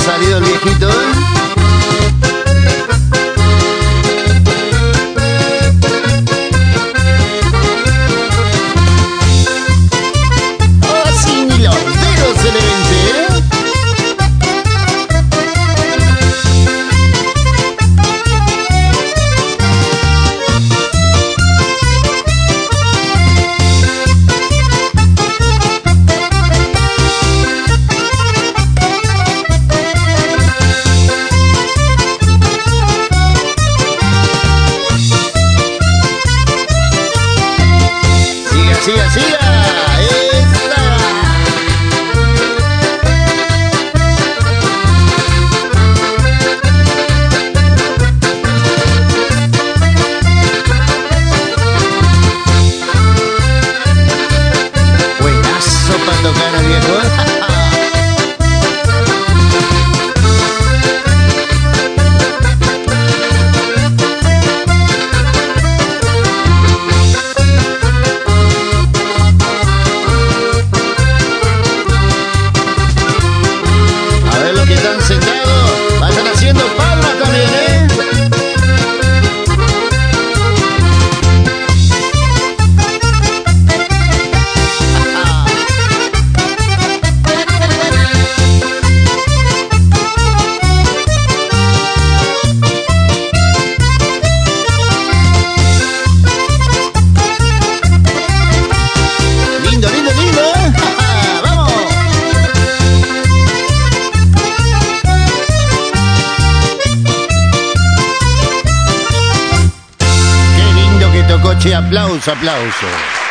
salido el viejito. Oh, sí, ni los dedos se le vence, ¿eh? Siga, siga, esta. Buenazo para tocar al viejo. Están sentados, vayan haciendo palmas también, ¿eh? Lindo, lindo, lindo, ¿eh? ¡Vamos! Tocó, che, aplauso, aplauso.